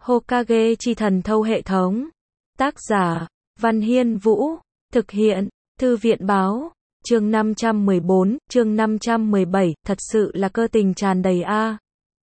Hokage chi thần thâu hệ thống. Tác giả, Văn Hiên Vũ. Thực hiện, Thư viện báo. Chương 514, chương 517, thật sự là cơ tình tràn đầy a.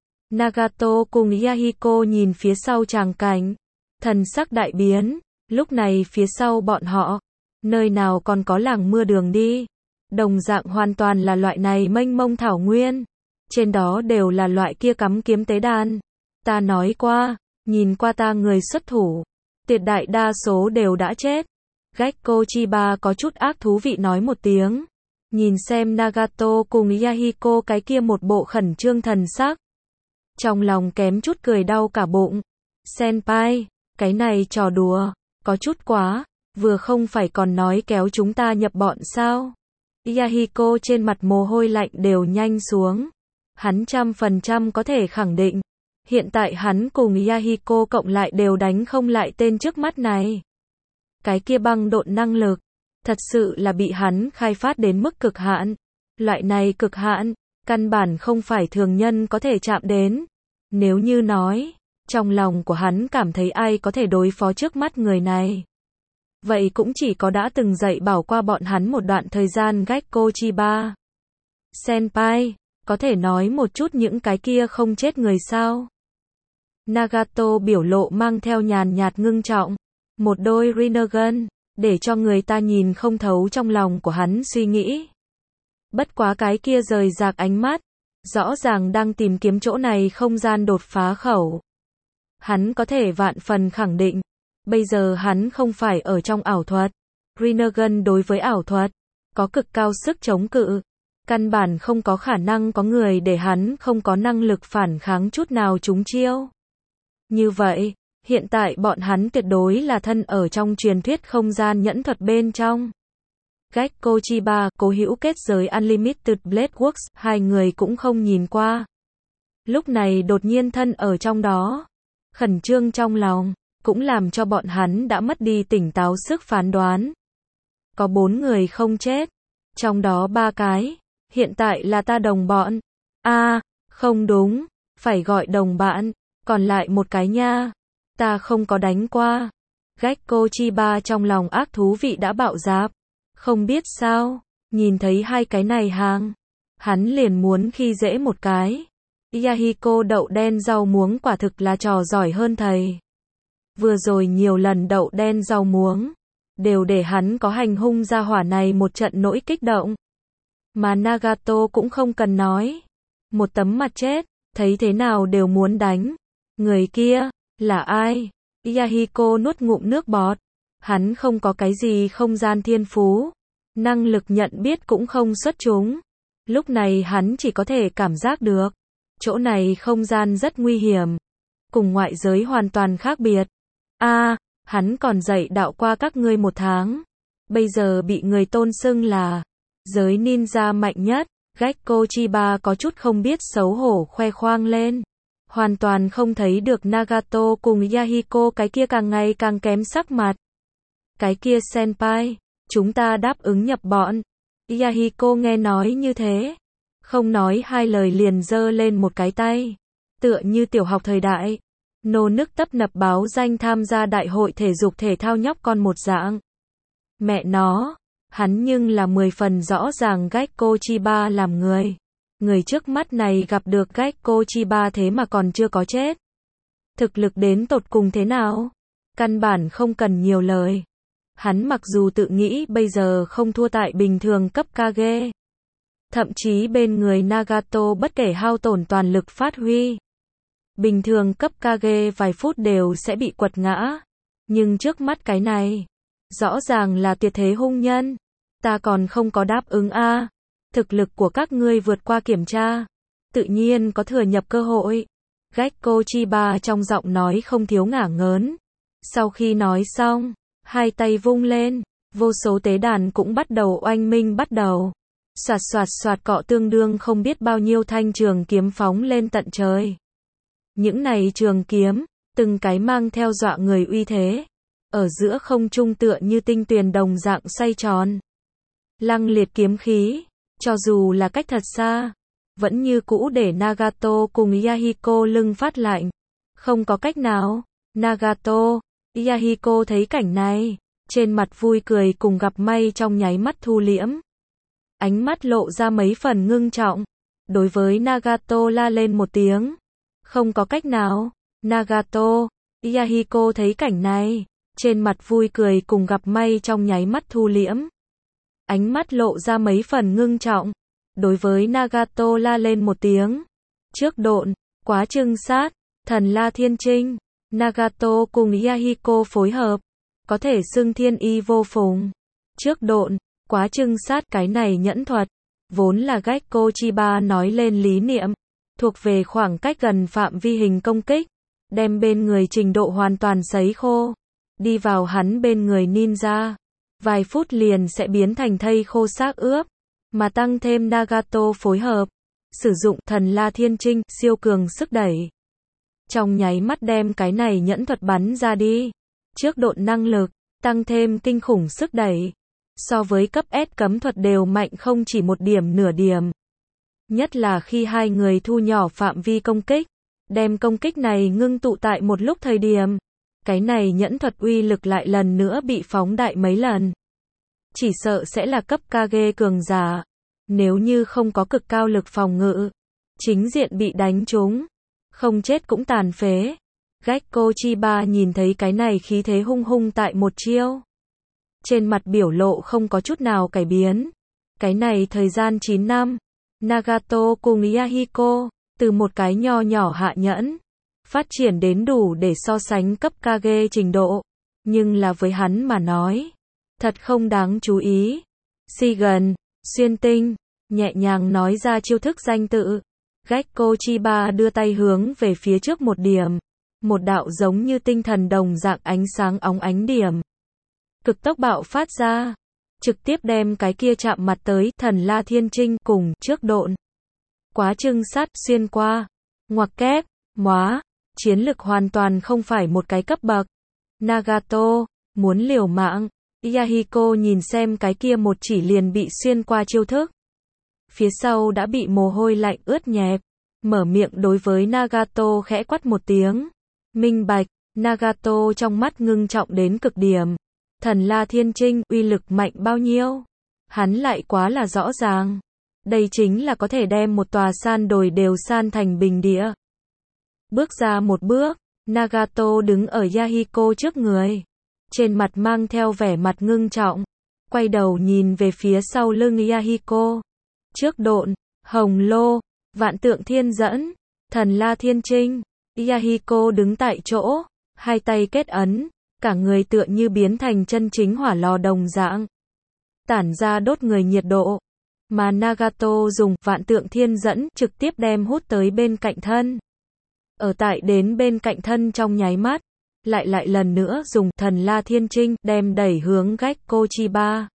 Nagato cùng Yahiko nhìn phía sau tràng cảnh. Thần sắc đại biến. Lúc này phía sau bọn họ, nơi nào còn có làng mưa đường đi. Đồng dạng hoàn toàn là loại này mênh mông thảo nguyên. Trên đó đều là loại kia cắm kiếm tế đàn. Ta nói qua, nhìn qua ta người xuất thủ, tuyệt đại đa số đều đã chết. Gekko Chiba có chút ác thú vị nói một tiếng. Nhìn xem Nagato cùng Yahiko cái kia một bộ khẩn trương thần sắc. Trong lòng kém chút cười đau cả bụng. Senpai, cái này trò đùa, có chút quá, vừa không phải còn nói kéo chúng ta nhập bọn sao. Yahiko trên mặt mồ hôi lạnh đều nhanh xuống. Hắn 100% có thể khẳng định. Hiện tại hắn cùng Yahiko cộng lại đều đánh không lại tên trước mắt này. Cái kia băng độn năng lực, thật sự là bị hắn khai phát đến mức cực hạn. Loại này cực hạn, căn bản không phải thường nhân có thể chạm đến. Nếu như nói, trong lòng của hắn cảm thấy ai có thể đối phó trước mắt người này. Vậy cũng chỉ có đã từng dạy bảo qua bọn hắn một đoạn thời gian Gekko Chiba. Senpai, có thể nói một chút những cái kia không chết người sao? Nagato biểu lộ mang theo nhàn nhạt ngưng trọng. Một đôi Rinnegan, để cho người ta nhìn không thấu trong lòng của hắn suy nghĩ. Bất quá cái kia rời rạc ánh mắt, rõ ràng đang tìm kiếm chỗ này không gian đột phá khẩu. Hắn có thể vạn phần khẳng định, bây giờ hắn không phải ở trong ảo thuật. Rinnegan đối với ảo thuật, có cực cao sức chống cự. Căn bản không có khả năng có người để hắn không có năng lực phản kháng chút nào trúng chiêu. Như vậy, hiện tại bọn hắn tuyệt đối là thân ở trong truyền thuyết không gian nhẫn thuật bên trong. Gekko Chiba, cố hữu kết giới Unlimited Blade Works, hai người cũng không nhìn qua. Lúc này đột nhiên thân ở trong đó. Khẩn trương trong lòng, cũng làm cho bọn hắn đã mất đi tỉnh táo sức phán đoán. Có 4 người không chết, trong đó 3 cái, hiện tại là ta đồng bọn. Không đúng, phải gọi đồng bạn, còn lại một cái nha. Ta không có đánh qua. Gekko Chiba trong lòng ác thú vị đã bạo dạp. Không biết sao, nhìn thấy hai cái này hàng, hắn liền muốn khi dễ một cái. Yahiko đậu đen rau muống quả thực là trò giỏi hơn thầy. Vừa rồi nhiều lần đậu đen rau muống, đều để hắn có hành hung ra hỏa này một trận nỗi kích động. Mà Nagato cũng không cần nói. Một tấm mặt chết, thấy thế nào đều muốn đánh. Người kia, là ai? Yahiko nuốt ngụm nước bọt. Hắn không có cái gì không gian thiên phú. Năng lực nhận biết cũng không xuất chúng. Lúc này hắn chỉ có thể cảm giác được. Chỗ này không gian rất nguy hiểm. Cùng ngoại giới hoàn toàn khác biệt. Hắn còn dạy đạo qua các ngươi 1 tháng. Bây giờ bị người tôn xưng là giới ninja mạnh nhất. Gekko Chiba có chút không biết xấu hổ khoe khoang lên. Hoàn toàn không thấy được Nagato cùng Yahiko cái kia càng ngày càng kém sắc mặt. Cái kia senpai, chúng ta đáp ứng nhập bọn. Yahiko nghe nói như thế, không nói hai lời liền giơ lên một cái tay. Tựa như tiểu học thời đại, nô nức tấp nập báo danh tham gia đại hội thể dục thể thao nhóc con một dạng. Mẹ nó, hắn nhưng là 10 phần rõ ràng Gekko Chiba làm người. Người trước mắt này gặp được Gekko Chiba thế mà còn chưa có chết. Thực lực đến tột cùng thế nào? Căn bản không cần nhiều lời. Hắn mặc dù tự nghĩ bây giờ không thua tại bình thường cấp Kage. Thậm chí bên người Nagato bất kể hao tổn toàn lực phát huy. Bình thường cấp Kage vài phút đều sẽ bị quật ngã. Nhưng trước mắt cái này, rõ ràng là tuyệt thế hung nhân. Ta còn không có đáp ứng Thực lực của các ngươi vượt qua kiểm tra. Tự nhiên có thừa nhập cơ hội. Gekko Chiba trong giọng nói không thiếu ngả ngớn. Sau khi nói xong, hai tay vung lên, vô số tế đàn cũng bắt đầu oanh minh bắt đầu. Xoạt xoạt xoạt cọ tương đương không biết bao nhiêu thanh trường kiếm phóng lên tận trời. Những này trường kiếm, từng cái mang theo dọa người uy thế. Ở giữa không trung tựa như tinh tuyền đồng dạng xoay tròn. Lăng liệt kiếm khí, cho dù là cách thật xa, vẫn như cũ để Nagato cùng Yahiko lưng phát lạnh. Không có cách nào. Nagato, Yahiko thấy cảnh này, trên mặt vui cười cùng gặp may trong nháy mắt thu liễm. Ánh mắt lộ ra mấy phần ngưng trọng. Đối với Nagato la lên một tiếng. Không có cách nào. Nagato, Yahiko thấy cảnh này, trên mặt vui cười cùng gặp may trong nháy mắt thu liễm. Ánh mắt lộ ra mấy phần ngưng trọng. Đối với Nagato la lên một tiếng. Trước độn, quá trưng sát, thần La Thiên Trinh. Nagato cùng Yahiko phối hợp. Có thể xưng thiên y vô phùng. Trước độn, quá trưng sát cái này nhẫn thuật. Vốn là Gekko Chiba nói lên lý niệm. Thuộc về khoảng cách gần phạm vi hình công kích. Đem bên người trình độ hoàn toàn sấy khô. Đi vào hắn bên người ninja. Vài phút liền sẽ biến thành thây khô xác ướp. Mà tăng thêm Nagato phối hợp. Sử dụng thần La Thiên Trinh, siêu cường sức đẩy. Trong nháy mắt đem cái này nhẫn thuật bắn ra đi. Trước độn năng lực, tăng thêm kinh khủng sức đẩy. So với cấp S cấm thuật đều mạnh không chỉ một điểm nửa điểm. Nhất là khi hai người thu nhỏ phạm vi công kích. Đem công kích này ngưng tụ tại một lúc thời điểm. Cái này nhẫn thuật uy lực lại lần nữa bị phóng đại mấy lần. Chỉ sợ sẽ là cấp Kage cường giả. Nếu như không có cực cao lực phòng ngự. Chính diện bị đánh trúng. Không chết cũng tàn phế. Gekko Chiba nhìn thấy cái này khí thế hung hung tại một chiêu. Trên mặt biểu lộ không có chút nào cải biến. Cái này thời gian 9 năm. Nagato cùng Yahiko. Từ một cái nho nhỏ hạ nhẫn. Phát triển đến đủ để so sánh cấp Kage trình độ. Nhưng là với hắn mà nói. Thật không đáng chú ý. Shigen, xuyên tinh. Nhẹ nhàng nói ra chiêu thức danh tự. Gekko Chiba đưa tay hướng về phía trước một điểm. Một đạo giống như tinh thần đồng dạng ánh sáng óng ánh điểm. Cực tốc bạo phát ra. Trực tiếp đem cái kia chạm mặt tới thần La Thiên Trinh cùng trước độn. Quá trưng sát xuyên qua. Ngoặc kép, móa. Chiến lực hoàn toàn không phải một cái cấp bậc. Nagato, muốn liều mạng. Yahiko nhìn xem cái kia một chỉ liền bị xuyên qua chiêu thức. Phía sau đã bị mồ hôi lạnh ướt nhẹp. Mở miệng đối với Nagato khẽ quát một tiếng. Minh bạch, Nagato trong mắt ngưng trọng đến cực điểm. Thần La Thiên Trinh uy lực mạnh bao nhiêu? Hắn lại quá là rõ ràng. Đây chính là có thể đem một tòa san đồi đều san thành bình địa. Bước ra một bước, Nagato đứng ở Yahiko trước người. Trên mặt mang theo vẻ mặt ngưng trọng. Quay đầu nhìn về phía sau lưng Yahiko. Trước độn, hồng lô, vạn tượng thiên dẫn, thần La Thiên Trinh. Yahiko đứng tại chỗ, hai tay kết ấn, cả người tựa như biến thành chân chính hỏa lò đồng dạng. Tản ra đốt người nhiệt độ. Mà Nagato dùng vạn tượng thiên dẫn trực tiếp đem hút tới bên cạnh thân. Ở tại đến bên cạnh thân trong nháy mắt, lại lần nữa dùng thần La Thiên Trinh đem đẩy hướng Gekko Chiba.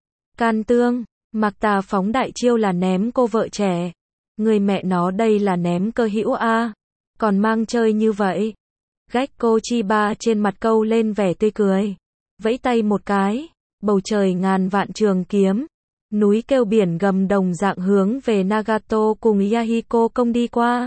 Can tương, Mạc Tà phóng đại chiêu là ném cô vợ trẻ. Người mẹ nó đây là ném cơ hữu a. Còn mang chơi như vậy. Gekko Chiba trên mặt câu lên vẻ tươi cười. Vẫy tay một cái, bầu trời ngàn vạn trường kiếm. Núi kêu biển gầm đồng dạng hướng về Nagato cùng Yahiko công đi qua.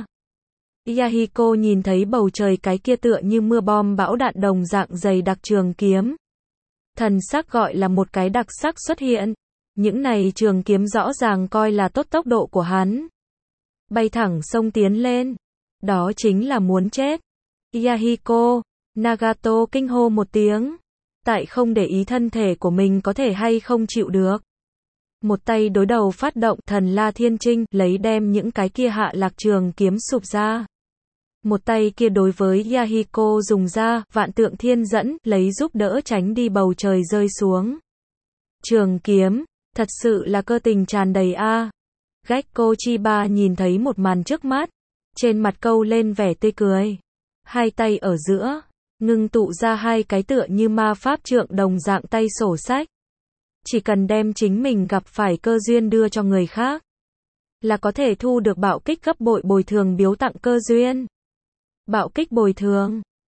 Yahiko nhìn thấy bầu trời cái kia tựa như mưa bom bão đạn đồng dạng dày đặc trường kiếm. Thần sắc gọi là một cái đặc sắc xuất hiện. Những này trường kiếm rõ ràng coi là tốt tốc độ của hắn. Bay thẳng sông tiến lên. Đó chính là muốn chết. Yahiko, Nagato kinh hô một tiếng. Tại không để ý thân thể của mình có thể hay không chịu được. Một tay đối đầu phát động thần La Thiên Trinh lấy đem những cái kia hạ lạc trường kiếm sụp ra. Một tay kia đối với Yahiko dùng ra vạn tượng thiên dẫn lấy giúp đỡ tránh đi bầu trời rơi xuống. Trường kiếm, thật sự là cơ tình tràn đầy a. Gekko Chiba nhìn thấy một màn trước mắt. Trên mặt câu lên vẻ tươi cười. Hai tay ở giữa, ngưng tụ ra hai cái tựa như ma pháp trượng đồng dạng tay sổ sách. Chỉ cần đem chính mình gặp phải cơ duyên đưa cho người khác, là có thể thu được bạo kích gấp bội bồi thường biếu tặng cơ duyên. Bạo kích bồi thường,